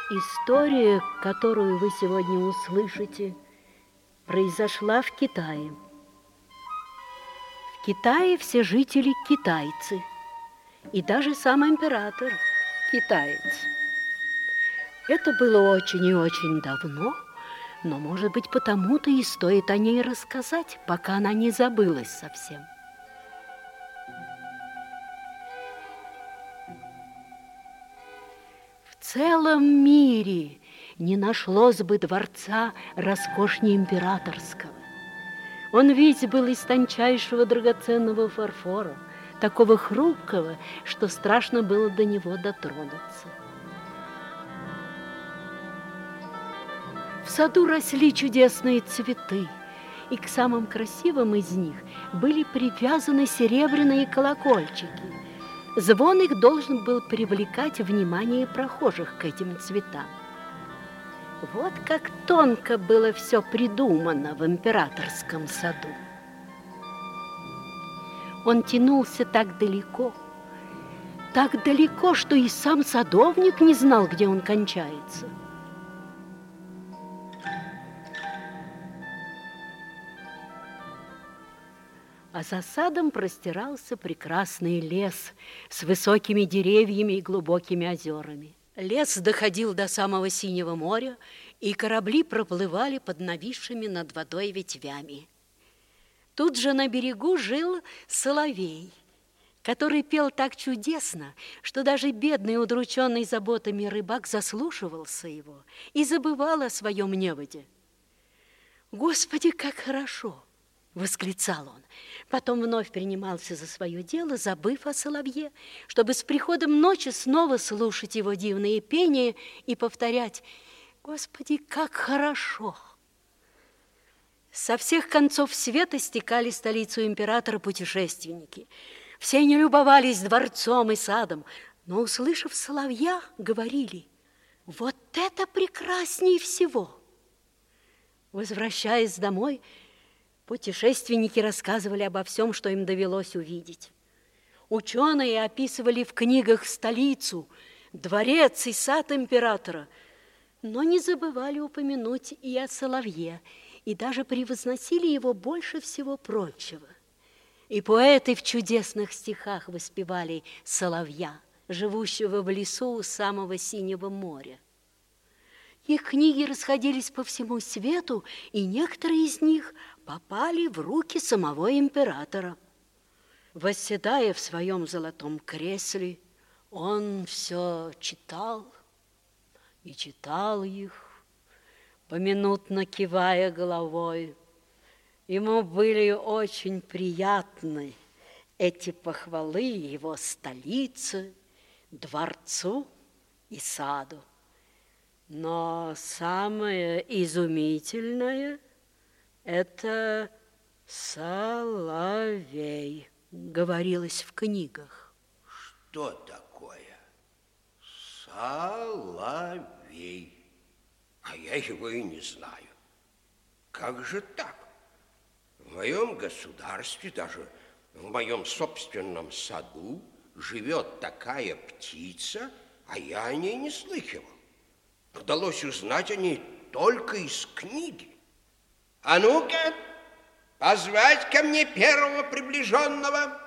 История, которую вы сегодня услышите, произошла в Китае. В Китае все жители китайцы, и даже сам император китаец. Это было очень и очень давно, но, может быть, потому-то и стоит о ней рассказать, пока она не забылась совсем. В целом мире не нашлось бы дворца роскошнее императорского. Он весь был из тончайшего драгоценного фарфора, такого хрупкого, что страшно было до него дотронуться. В саду росли чудесные цветы, и к самым красивым из них были привязаны серебряные колокольчики. Звон их должен был привлекать внимание прохожих к этим цветам. Вот как тонко было все придумано в императорском саду. Он тянулся так далеко, что и сам садовник не знал, где он кончается. А за садом простирался прекрасный лес с высокими деревьями и глубокими озерами. Лес доходил до самого Синего моря, и корабли проплывали под нависшими над водой ветвями. Тут же на берегу жил соловей, который пел так чудесно, что даже бедный, удрученный заботами рыбак заслушивался его и забывал о своем неводе. «Господи, как хорошо!» — восклицал он. Потом вновь принимался за свое дело, забыв о соловье, чтобы с приходом ночи снова слушать его дивные пения и повторять: «Господи, как хорошо!» Со всех концов света стекали в столицу императора путешественники. Все они любовались дворцом и садом, но, услышав соловья, говорили: «Вот это прекрасней всего!» Возвращаясь домой, путешественники рассказывали обо всем, что им довелось увидеть. Ученые описывали в книгах столицу, дворец и сад императора, но не забывали упомянуть и о соловье, и даже превозносили его больше всего прочего. И поэты в чудесных стихах воспевали соловья, живущего в лесу у самого Синего моря. Их книги расходились по всему свету, и некоторые из них попали в руки самого императора. Восседая в своем золотом кресле, он все читал и читал их, поминутно кивая головой. Ему были очень приятны эти похвалы его столице, дворцу и саду. Но самое изумительное – это соловей, говорилось в книгах. Что такое соловей? А я его и не знаю. Как же так? В моем государстве, даже в моем собственном саду живет такая птица, а я о ней не слыхивал. Удалось узнать о ней только из книги. А ну-ка, позвать ко мне первого приближенного.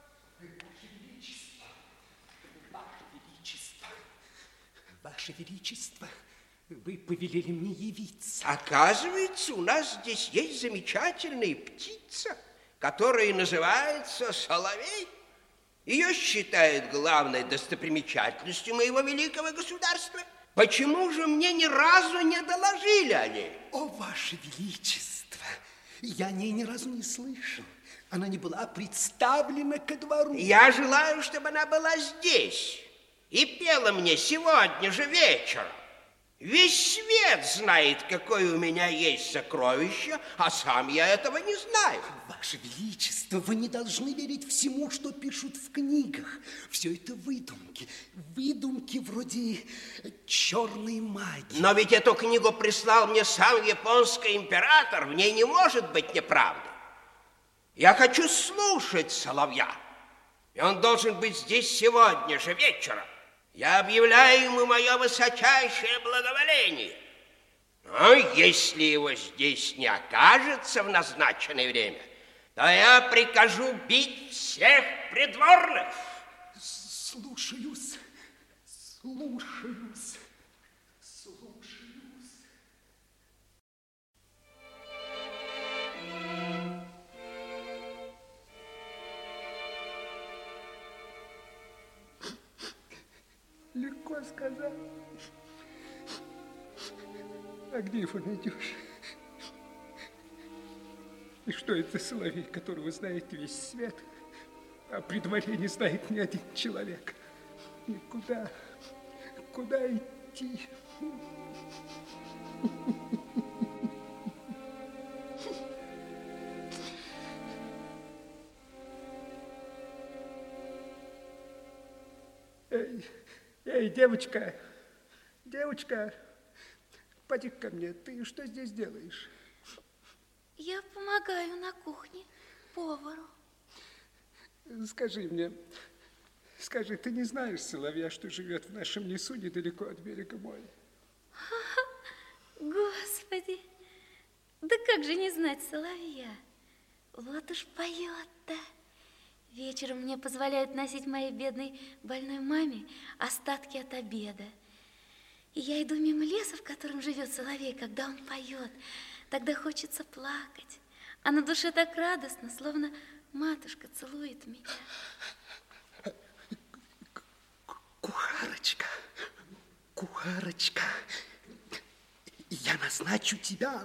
Ваше Величество, вы повелели мне явиться. Оказывается, у нас здесь есть замечательная птица, которая называется соловей. Ее считают главной достопримечательностью моего великого государства. Почему же мне ни разу не доложили о ней? О, Ваше Величество, я о ней ни разу не слышал. Она не была представлена ко двору. Я желаю, чтобы она была здесь и пела мне сегодня же вечером. Весь свет знает, какое у меня есть сокровище, а сам я этого не знаю. Ваше Величество, вы не должны верить всему, что пишут в книгах. Все это выдумки. Выдумки вроде черной магии. Но ведь эту книгу прислал мне сам японский император. В ней не может быть неправды. Я хочу слушать соловья. И он должен быть здесь сегодня же вечером. я объявляю ему мое высочайшее благоволение. Но если его здесь не окажется в назначенное время, то я прикажу бить всех придворных. Слушаюсь, слушаюсь, слушаюсь. Легко сказать. А где его найдешь? И что это за соловей, которого знает весь свет, а при дворе не знает ни один человек? И куда идти? Эй, девочка, поди ко мне, ты что здесь делаешь? Я помогаю на кухне повару. Скажи, ты не знаешь соловья, что живет в нашем лесу недалеко от берега моря? Господи, да как же не знать соловья? Вот уж поет-то. Вечером мне позволяют носить моей бедной больной маме остатки от обеда. И я иду мимо леса, в котором живет соловей, когда он поет. Тогда хочется плакать. А на душе так радостно, словно матушка целует меня. Кухарочка, я назначу тебя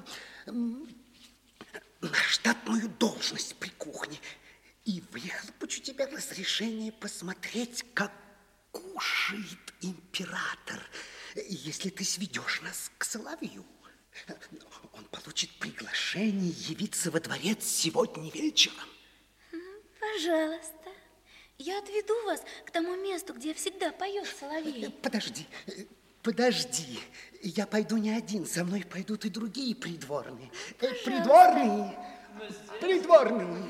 на штатную должность при кухне и выхлопочу тебе разрешение посмотреть, как кушает император, если ты сведешь нас к соловью. Он получит приглашение явиться во дворец сегодня вечером. Пожалуйста, я отведу вас к тому месту, где всегда поет соловей. Подожди, я пойду не один, со мной пойдут и другие придворные. Пожалуйста. Придворные.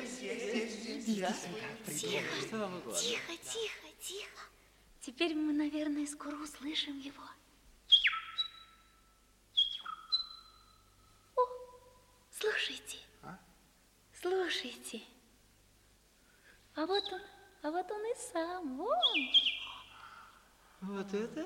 Тихо. Теперь мы, наверное, скоро услышим его. О, слушайте. Слушайте. А вот он и сам, вон. Вот это?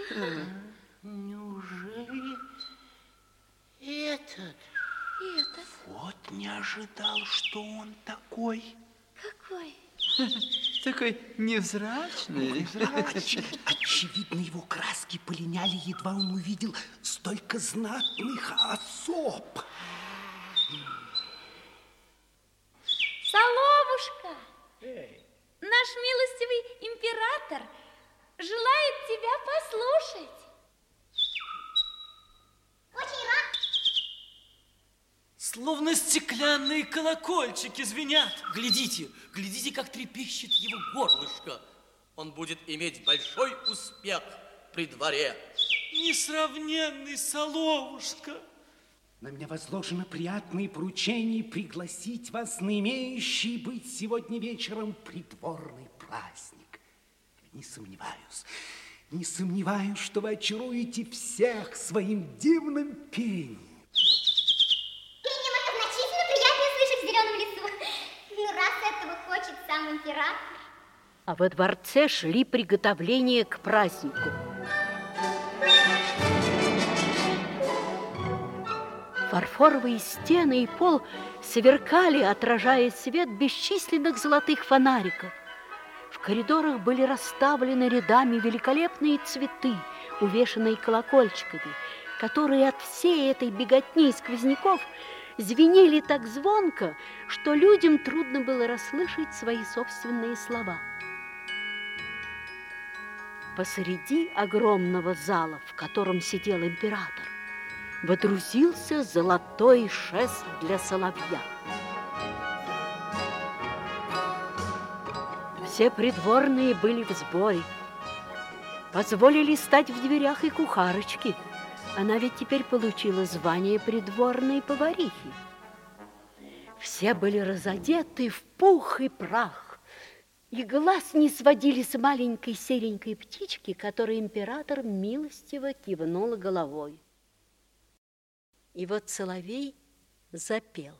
Неужели этот? Этот. Вот не ожидал, что он такой. Какой? Такой невзрачный. Очевидно, его краски полиняли, едва он увидел столько знатных особ. Соловушка, наш милостивый император желает тебя послушать. Очень рад. Словно стеклянные колокольчики звенят. Глядите, как трепещет его горлышко. Он будет иметь большой успех при дворе. Несравненный соловушка. На меня возложено приятное поручение пригласить вас на имеющий быть сегодня вечером придворный праздник. Не сомневаюсь, что вы очаруете всех своим дивным пением. Пением это значительно приятнее слышать в зеленом лесу. Ну, раз этого хочет сам император. А во дворце шли приготовления к празднику. Фарфоровые стены и пол сверкали, отражая свет бесчисленных золотых фонариков. В коридорах были расставлены рядами великолепные цветы, увешанные колокольчиками, которые от всей этой беготни сквозняков звенели так звонко, что людям трудно было расслышать свои собственные слова. Посреди огромного зала, в котором сидел император, водрузился золотой шест для соловья. Все придворные были в сборе. Позволили стать в дверях и кухарочке. Она ведь теперь получила звание придворной поварихи. Все были разодеты в пух и прах. и глаз не сводили с маленькой серенькой птички, которой император милостиво кивнул головой. И вот соловей запел.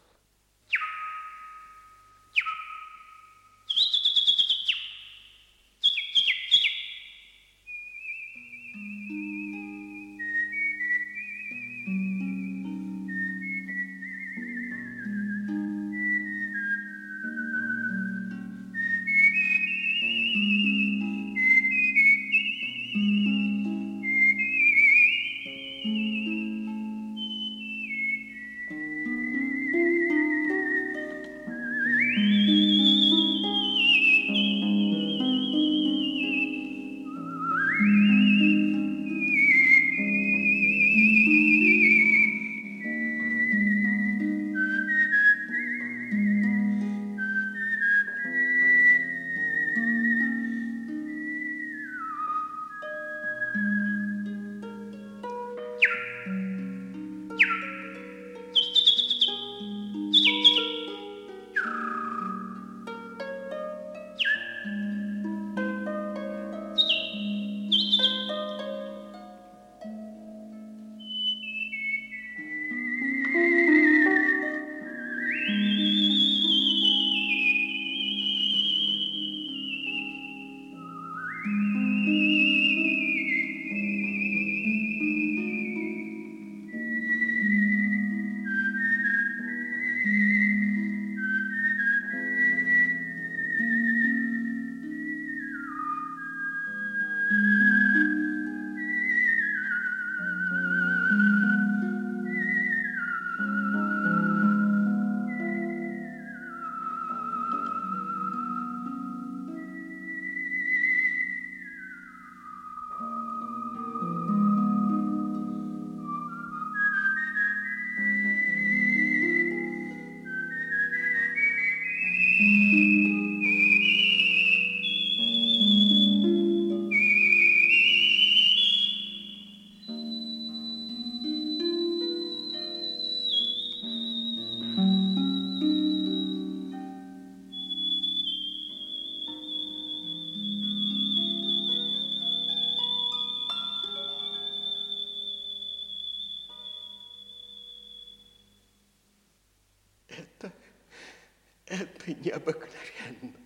Это необыкновенно.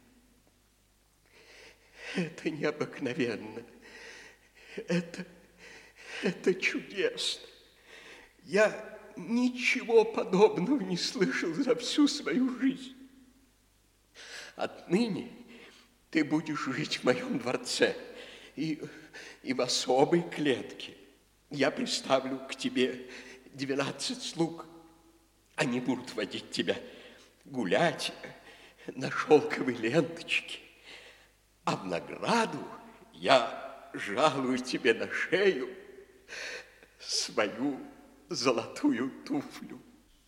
Это необыкновенно. Это чудесно. Я ничего подобного не слышал за всю свою жизнь. Отныне ты будешь жить в моем дворце и в особой клетке. Я приставлю к тебе 12 слуг. Они будут водить тебя гулять на шелковой ленточке. А в награду я жалую тебе на шею свою золотую туфлю.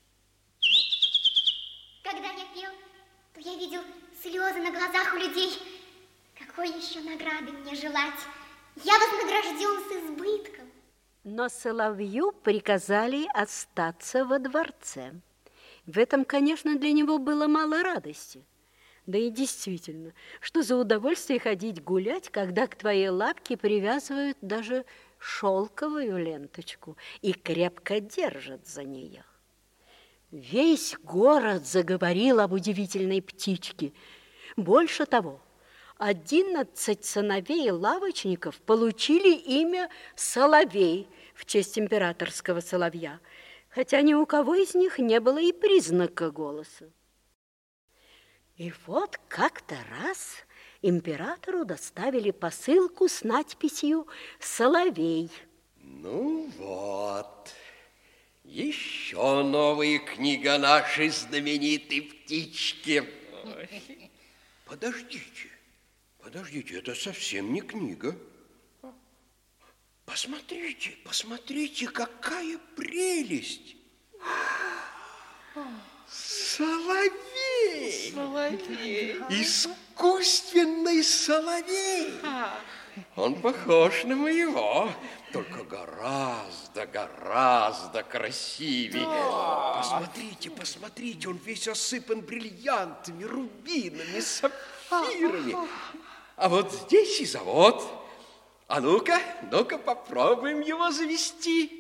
Когда я пел, то я видел слезы на глазах у людей. Какой еще награды мне желать? Я вознагражден с избытком. Но соловью приказали остаться во дворце. В этом, конечно, для него было мало радости. Да и действительно, что за удовольствие ходить гулять, когда к твоей лапке привязывают даже шелковую ленточку и крепко держат за нее. Весь город заговорил об удивительной птичке. Больше того, 11 сыновей лавочников получили имя Соловей в честь императорского соловья, хотя ни у кого из них не было и признака голоса. И вот как-то раз императору доставили посылку с надписью «Соловей». Ну вот, еще новая книга нашей знаменитой птички. Подождите, это совсем не книга. Посмотрите, какая прелесть. Соловей! Искусственный соловей! Он похож на моего, только гораздо красивее. Посмотрите, посмотрите, он весь осыпан бриллиантами, рубинами, сапфирами. А вот здесь и завод. А ну-ка, ну-ка попробуем его завести.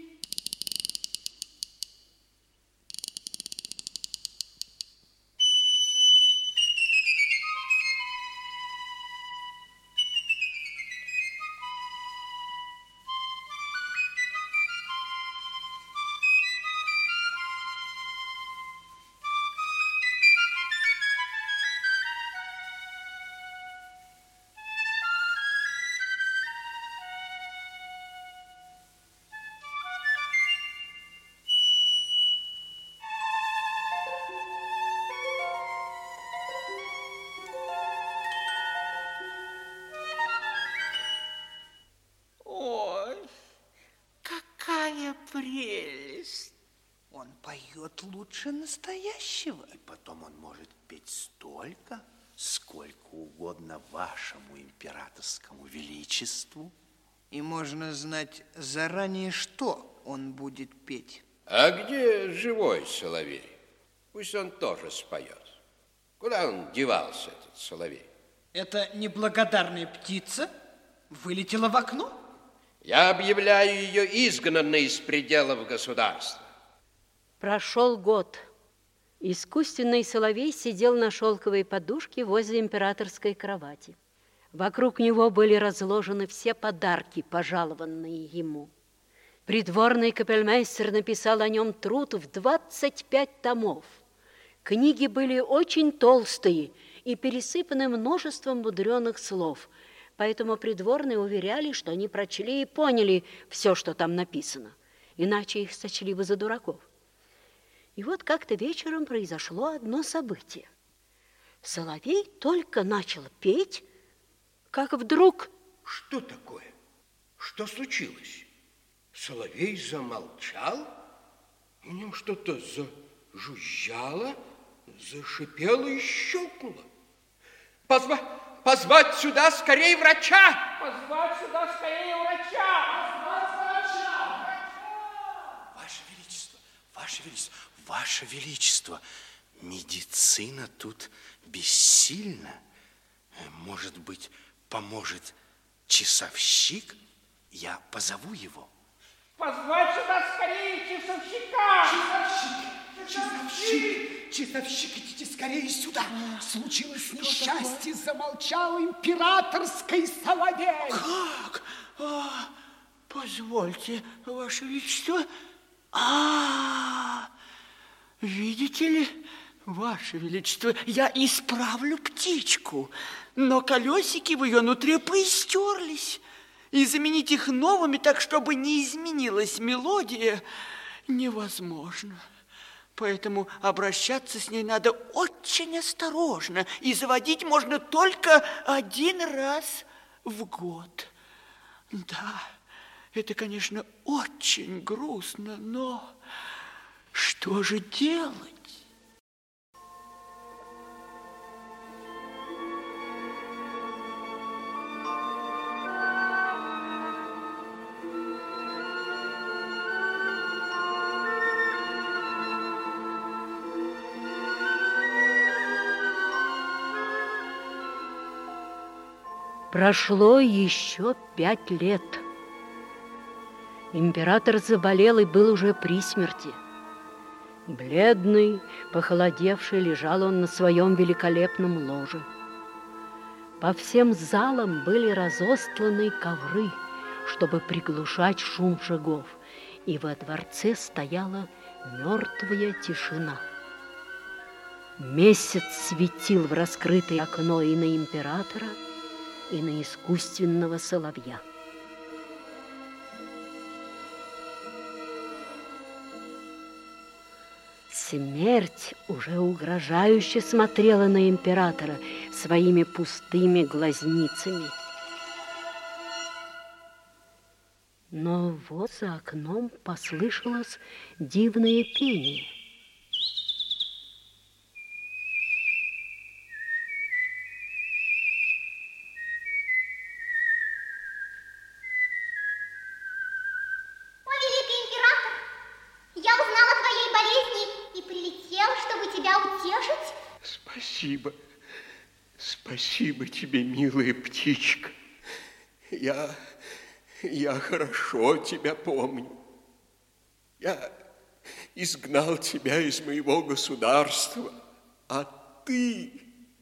Прелесть. Он поет лучше настоящего. И потом он может петь столько, сколько угодно вашему императорскому величеству. И можно знать заранее, что он будет петь. А где живой соловей? Пусть он тоже споет. Куда он девался, этот соловей? Эта неблагодарная птица вылетела в окно? Я объявляю ее изгнанной из пределов государства. Прошел год. Искусственный соловей сидел на шелковой подушке возле императорской кровати. Вокруг него были разложены все подарки, пожалованные ему. Придворный капельмейстер написал о нем труд в 25 томов. Книги были очень толстые и пересыпаны множеством мудреных слов, поэтому придворные уверяли, что они прочли и поняли все, что там написано, иначе их сочли бы за дураков. И вот как-то вечером произошло одно событие. Соловей только начал петь, как вдруг... Что такое? Что случилось? Соловей замолчал, в нем что-то зажужжало, зашипело и щелкнуло. Позвать сюда скорее врача! Позвать сюда скорее врача! Позвать врача! Ваше Величество, Ваше Величество, Ваше Величество, медицина тут бессильна. Может быть, поможет часовщик? Я позову его. Позвать сюда скорее часовщика! Часовщик, идите скорее сюда. Случилось несчастье, замолчал императорский соловей. Как? Позвольте, Ваше Величество. Видите ли, Ваше Величество, я исправлю птичку, но колесики в ее нутре поистерлись. И заменить их новыми, так чтобы не изменилась мелодия, невозможно. Поэтому обращаться с ней надо очень осторожно, и заводить можно только один раз в год. Да, это, конечно, очень грустно, но что же делать? Прошло еще 5 лет. Император заболел и был уже при смерти. Бледный, похолодевший, лежал он на своем великолепном ложе. По всем залам были разостланы ковры, чтобы приглушать шум шагов, и во дворце стояла мертвая тишина. Месяц светил в раскрытое окно и на императора, и на искусственного соловья. Смерть уже угрожающе смотрела на императора своими пустыми глазницами. Но вот за окном послышалось дивное пение. Спасибо. Спасибо тебе, милая птичка. Я хорошо тебя помню. Я изгнал тебя из моего государства, а ты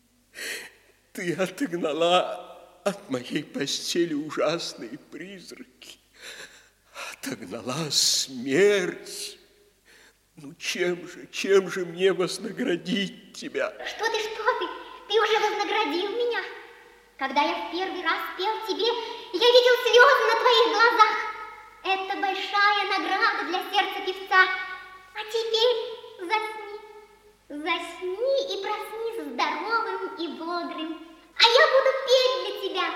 отогнала от моей постели ужасные призраки, отогнала смерть. Ну, чем же мне вознаградить тебя? Что ты? Ты уже вознаградил меня. Когда я в первый раз пел тебе, я видел слезы на твоих глазах. Это большая награда для сердца певца. А теперь засни и проснись здоровым и бодрым. А я буду петь для тебя.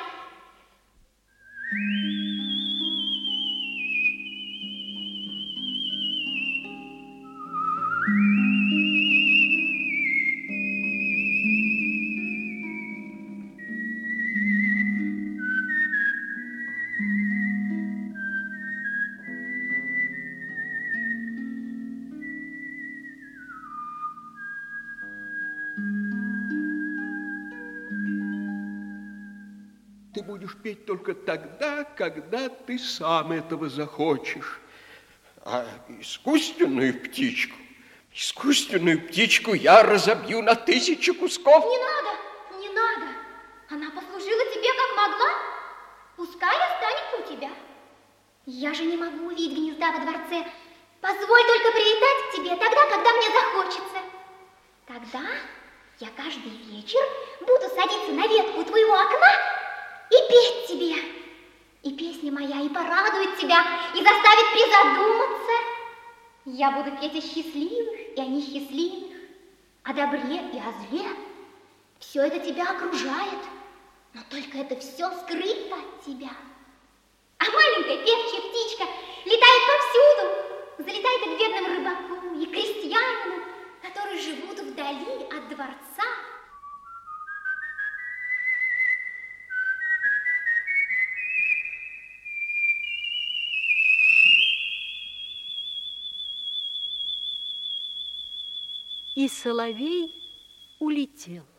Ты будешь петь только тогда, когда ты сам этого захочешь. А искусственную птичку я разобью на 1000 кусков. Не надо. Она послужила тебе как могла. Пускай останется у тебя. Я же не могу увидеть гнезда во дворце. Позволь только прилетать к тебе тогда, когда мне захочется. Тогда я каждый вечер буду садиться на ветку у твоего окна и петь тебе. И песня моя и порадует тебя, и заставит призадуматься. Я буду петь о счастливых и о несчастливых, о добре и о зле. Все это тебя окружает, но только это все скрыто от тебя. А маленькая певчая птичка летает повсюду, залетает и к бедному рыбаку, и крестьянину, которые живут вдали от дворца. И соловей улетел.